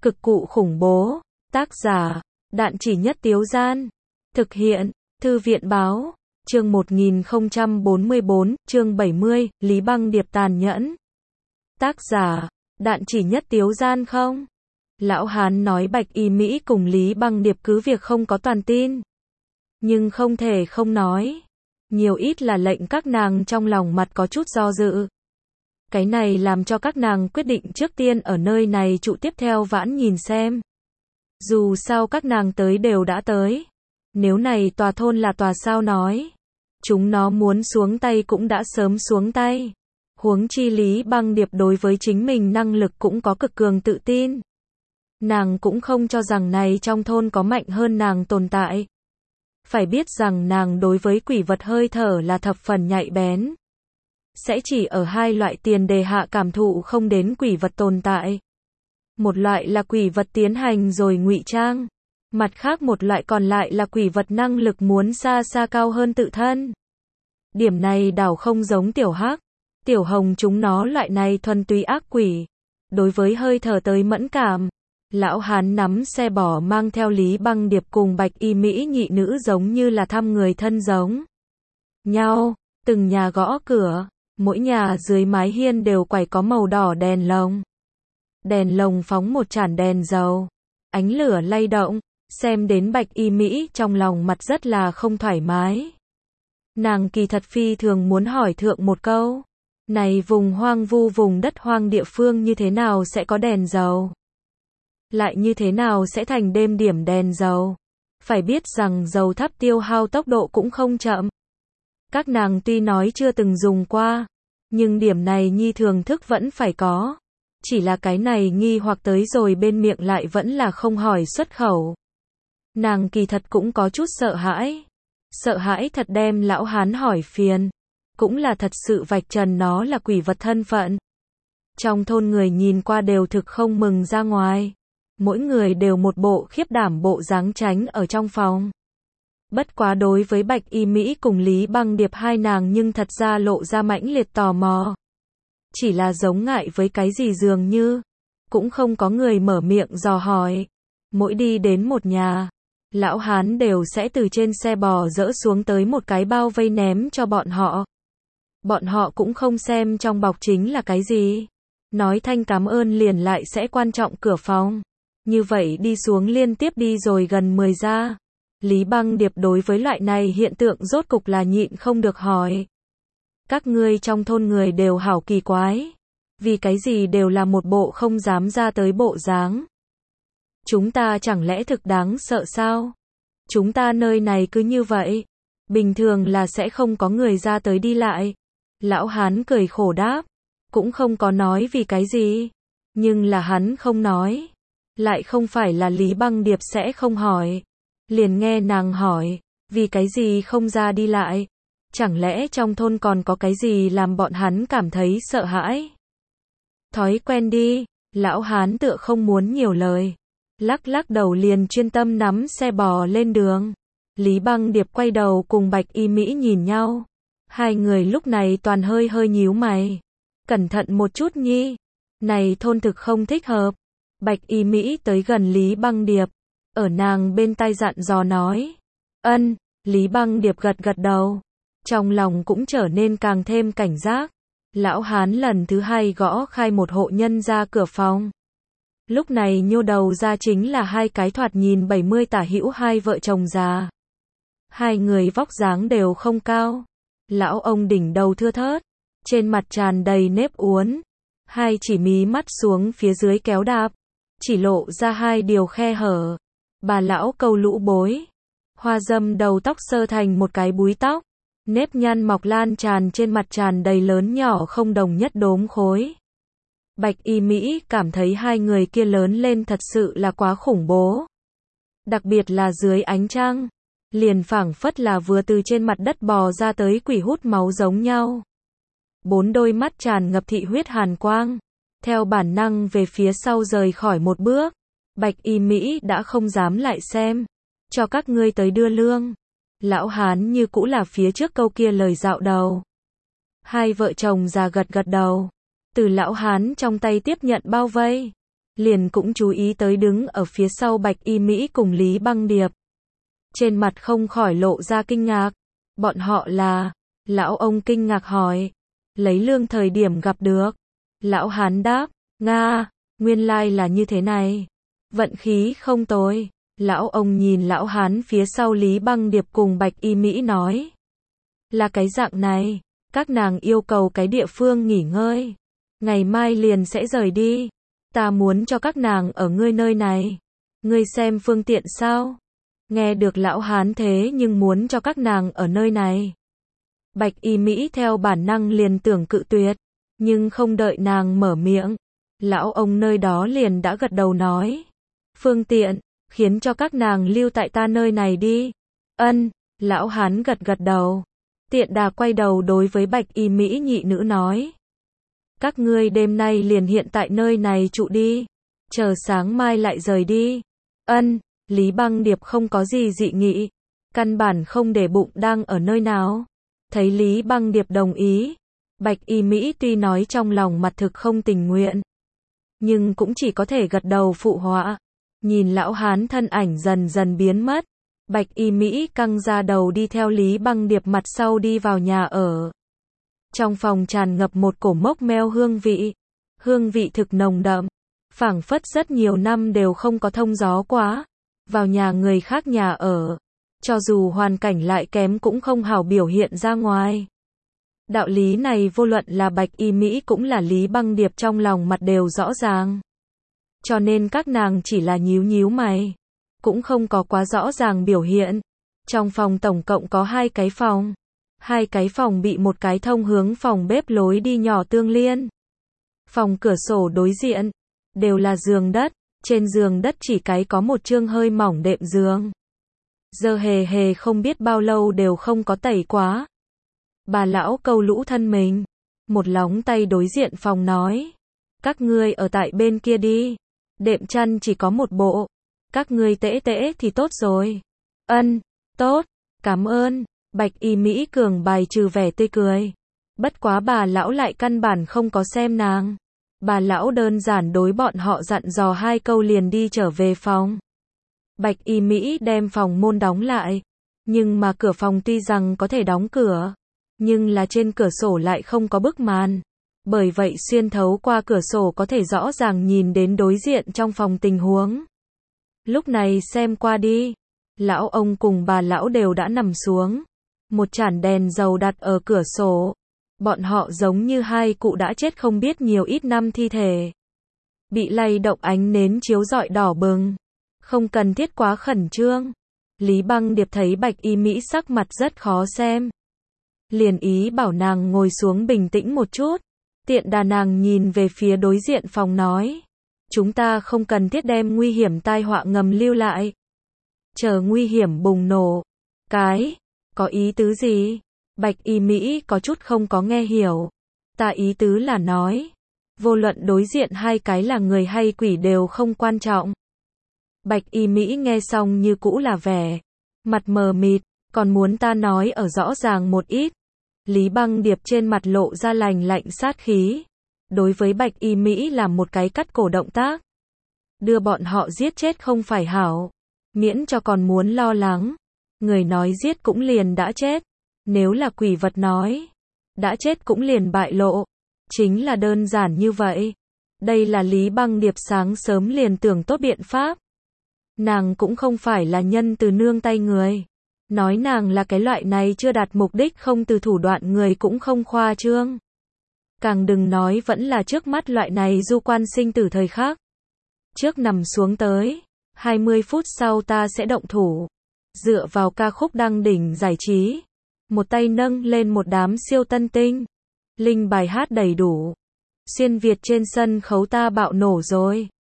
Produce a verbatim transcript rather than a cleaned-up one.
Cực cụ khủng bố. Tác giả, Đạn Chỉ Nhất Tiếu Gian. Thực hiện, Thư viện Báo. Chương một nghìn không trăm bốn mươi bốn, chương bảy mươi, Lý Băng Điệp tàn nhẫn. Tác giả, Đạn Chỉ Nhất Tiếu Gian không? Lão Hán nói Bạch Y Mỹ cùng Lý Băng Điệp cứ việc không có toàn tin. Nhưng không thể không nói. Nhiều ít là lệnh các nàng trong lòng mặt có chút do dự. Cái này làm cho các nàng quyết định trước tiên ở nơi này trụ tiếp theo vãn nhìn xem. Dù sao các nàng tới đều đã tới. Nếu này tòa thôn là tòa sao nói. Chúng nó muốn xuống tay cũng đã sớm xuống tay. Huống chi Lý Băng Điệp đối với chính mình năng lực cũng có cực cường tự tin. Nàng cũng không cho rằng này trong thôn có mạnh hơn nàng tồn tại. Phải biết rằng nàng đối với quỷ vật hơi thở là thập phần nhạy bén. Sẽ chỉ ở hai loại tiền đề hạ cảm thụ không đến quỷ vật tồn tại. Một loại là quỷ vật tiến hành rồi ngụy trang. Mặt khác một loại còn lại là quỷ vật năng lực muốn xa xa cao hơn tự thân. Điểm này đảo không giống tiểu hắc, tiểu hồng chúng nó loại này thuần túy ác quỷ. Đối với hơi thở tới mẫn cảm. Lão Hán nắm xe bò mang theo Lý Băng Điệp cùng Bạch Y Mỹ nhị nữ giống như là thăm người thân giống nhau, từng nhà gõ cửa, mỗi nhà dưới mái hiên đều quẩy có màu đỏ đèn lồng. Đèn lồng phóng một chản đèn dầu, ánh lửa lay động, xem đến Bạch Y Mỹ trong lòng mặt rất là không thoải mái. Nàng kỳ thật phi thường muốn hỏi thượng một câu, này vùng hoang vu vùng đất hoang địa phương như thế nào sẽ có đèn dầu? Lại như thế nào sẽ thành đêm điểm đèn dầu? Phải biết rằng dầu thắp tiêu hao tốc độ cũng không chậm. Các nàng tuy nói chưa từng dùng qua, nhưng điểm này nhi thường thức vẫn phải có. Chỉ là cái này nghi hoặc tới rồi bên miệng lại vẫn là không hỏi xuất khẩu. Nàng kỳ thật cũng có chút sợ hãi. Sợ hãi thật đem lão Hán hỏi phiền. Cũng là thật sự vạch trần nó là quỷ vật thân phận. Trong thôn người nhìn qua đều thực không mừng ra ngoài. Mỗi người đều một bộ khiếp đảm bộ dáng tránh ở trong phòng. Bất quá đối với Bạch Y Mỹ cùng Lý Băng Điệp hai nàng nhưng thật ra lộ ra mãnh liệt tò mò. Chỉ là giống ngại với cái gì dường như. Cũng không có người mở miệng dò hỏi. Mỗi đi đến một nhà, lão Hán đều sẽ từ trên xe bò dỡ xuống tới một cái bao vây ném cho bọn họ. Bọn họ cũng không xem trong bọc chính là cái gì. Nói thanh cảm ơn liền lại sẽ quan trọng cửa phòng. Như vậy đi xuống liên tiếp đi rồi gần mười gia. Lý Băng Điệp đối với loại này hiện tượng rốt cục là nhịn không được hỏi. Các ngươi trong thôn người đều hảo kỳ quái. Vì cái gì đều là một bộ không dám ra tới bộ dáng. Chúng ta chẳng lẽ thực đáng sợ sao? Chúng ta nơi này cứ như vậy. Bình thường là sẽ không có người ra tới đi lại. Lão Hán cười khổ đáp. Cũng không có nói vì cái gì. Nhưng là hắn không nói. Lại không phải là Lý Băng Điệp sẽ không hỏi. Liền nghe nàng hỏi, vì cái gì không ra đi lại? Chẳng lẽ trong thôn còn có cái gì làm bọn hắn cảm thấy sợ hãi? Thói quen đi, lão Hán tựa không muốn nhiều lời. Lắc lắc đầu liền chuyên tâm nắm xe bò lên đường. Lý Băng Điệp quay đầu cùng Bạch Y Mỹ nhìn nhau. Hai người lúc này toàn hơi hơi nhíu mày. Cẩn thận một chút nhi. Này thôn thực không thích hợp. Bạch Y Mỹ tới gần Lý Băng Điệp, ở nàng bên tai dặn dò nói. Ân, Lý Băng Điệp gật gật đầu. Trong lòng cũng trở nên càng thêm cảnh giác. Lão Hán lần thứ hai gõ khai một hộ nhân ra cửa phòng. Lúc này nhô đầu ra chính là hai cái thoạt nhìn bảy mươi tả hữu hai vợ chồng già. Hai người vóc dáng đều không cao. Lão ông đỉnh đầu thưa thớt, trên mặt tràn đầy nếp uốn. Hai chỉ mí mắt xuống phía dưới kéo đạp. Chỉ lộ ra hai điều khe hở. Bà lão câu lũ bối. Hoa dâm đầu tóc sơ thành một cái búi tóc. Nếp nhăn mọc lan tràn trên mặt tràn đầy lớn nhỏ không đồng nhất đốm khối. Bạch Y Mỹ cảm thấy hai người kia lớn lên thật sự là quá khủng bố. Đặc biệt là dưới ánh trăng. Liền phảng phất là vừa từ trên mặt đất bò ra tới quỷ hút máu giống nhau. Bốn đôi mắt tràn ngập thị huyết hàn quang. Theo bản năng về phía sau rời khỏi một bước. Bạch Y Mỹ đã không dám lại xem. Cho các ngươi tới đưa lương. Lão Hán như cũ là phía trước câu kia lời dạo đầu. Hai vợ chồng già gật gật đầu. Từ lão Hán trong tay tiếp nhận bao vây. liền cũng chú ý tới đứng ở phía sau Bạch Y Mỹ cùng Lý Băng Điệp. Trên mặt không khỏi lộ ra kinh ngạc. Bọn họ là, lão ông kinh ngạc hỏi. Lấy lương thời điểm gặp được. Lão hán đáp, Nga, nguyên lai là như thế này. Vận khí không tồi. Lão ông nhìn lão hán phía sau Lý Băng Điệp cùng Bạch Y Mỹ nói. Là cái dạng này, các nàng yêu cầu cái địa phương nghỉ ngơi. Ngày mai liền sẽ rời đi. Ta muốn cho các nàng ở ngươi nơi này. Ngươi xem phương tiện sao? Nghe được lão hán thế nhưng muốn cho các nàng ở nơi này. Bạch Y Mỹ theo bản năng liền tưởng cự tuyệt, nhưng không đợi nàng mở miệng. Lão ông nơi đó liền đã gật đầu nói. Phương tiện, khiến cho các nàng lưu tại ta nơi này đi. Ân, lão hán gật gật đầu. Tiện đà quay đầu đối với Bạch Y Mỹ nhị nữ nói. Các ngươi đêm nay liền hiện tại nơi này trụ đi. Chờ sáng mai lại rời đi. Ân, Lý Băng Điệp không có gì dị nghị. Căn bản không để bụng đang ở nơi nào. Thấy Lý Băng Điệp đồng ý. Bạch Y Mỹ tuy nói trong lòng mặt thực không tình nguyện. Nhưng cũng chỉ có thể gật đầu phụ họa. Nhìn lão hán thân ảnh dần dần biến mất. Bạch Y Mỹ căng ra đầu đi theo Lý Băng Điệp mặt sau đi vào nhà ở. Trong phòng tràn ngập một cổ mốc meo hương vị. Hương vị thực nồng đậm. Phảng phất rất nhiều năm đều không có thông gió quá. Vào nhà người khác nhà ở. Cho dù hoàn cảnh lại kém cũng không hảo biểu hiện ra ngoài. Đạo lý này vô luận là Bạch Y Mỹ cũng là Lý Băng Điệp trong lòng mặt đều rõ ràng. Cho nên các nàng chỉ là nhíu nhíu mày. Cũng không có quá rõ ràng biểu hiện. Trong phòng tổng cộng có hai cái phòng. Hai cái phòng bị một cái thông hướng phòng bếp lối đi nhỏ tương liên. Phòng cửa sổ đối diện. Đều là giường đất. Trên giường đất chỉ cái có một chương hơi mỏng đệm giường. Giờ hề hề không biết bao lâu đều không có tẩy quá. Bà lão câu lũ thân mình. Một lóng tay đối diện phòng nói. Các ngươi ở tại bên kia đi. Đệm chăn chỉ có một bộ. Các ngươi tễ tễ thì tốt rồi. Ân, tốt, cảm ơn. Bạch Y Mỹ cường bài trừ vẻ tươi cười. Bất quá bà lão lại căn bản không có xem nàng. Bà lão đơn giản đối bọn họ dặn dò hai câu liền đi trở về phòng. Bạch Y Mỹ đem phòng môn đóng lại. Nhưng mà cửa phòng tuy rằng có thể đóng cửa. Nhưng là trên cửa sổ lại không có bức màn. Bởi vậy xuyên thấu qua cửa sổ có thể rõ ràng nhìn đến đối diện trong phòng tình huống. Lúc này xem qua đi. Lão ông cùng bà lão đều đã nằm xuống. Một chản đèn dầu đặt ở cửa sổ. Bọn họ giống như hai cụ đã chết không biết nhiều ít năm thi thể. Bị lay động ánh nến chiếu rọi đỏ bừng. Không cần thiết quá khẩn trương. Lý Băng Điệp thấy Bạch Y Mỹ sắc mặt rất khó xem. Liền ý bảo nàng ngồi xuống bình tĩnh một chút. Tiện đà nàng nhìn về phía đối diện phòng nói. Chúng ta không cần thiết đem nguy hiểm tai họa ngầm lưu lại. Chờ nguy hiểm bùng nổ. Cái, có ý tứ gì? Bạch Y Mỹ có chút không có nghe hiểu. Ta ý tứ là nói. Vô luận đối diện hai cái là người hay quỷ đều không quan trọng. Bạch Y Mỹ nghe xong như cũ là vẻ. Mặt mờ mịt, còn muốn ta nói ở rõ ràng một ít. Lý Băng Điệp trên mặt lộ ra lành lạnh sát khí. Đối với Bạch Y Mỹ làm một cái cắt cổ động tác. Đưa bọn họ giết chết không phải hảo. Miễn cho còn muốn lo lắng. Người nói giết cũng liền đã chết. Nếu là quỷ vật nói. Đã chết cũng liền bại lộ. Chính là đơn giản như vậy. Đây là Lý Băng Điệp sáng sớm liền tưởng tốt biện pháp. Nàng cũng không phải là nhân từ nương tay người. Nói nàng là cái loại này chưa đạt mục đích không từ thủ đoạn người cũng không khoa trương. Càng đừng nói vẫn là trước mắt loại này du quan sinh tử thời khắc. Trước nằm xuống tới. hai mươi phút sau ta sẽ động thủ. Dựa vào ca khúc đăng đỉnh giải trí. Một tay nâng lên một đám siêu tân tinh. Linh bài hát đầy đủ. Xuyên Việt trên sân khấu ta bạo nổ rồi.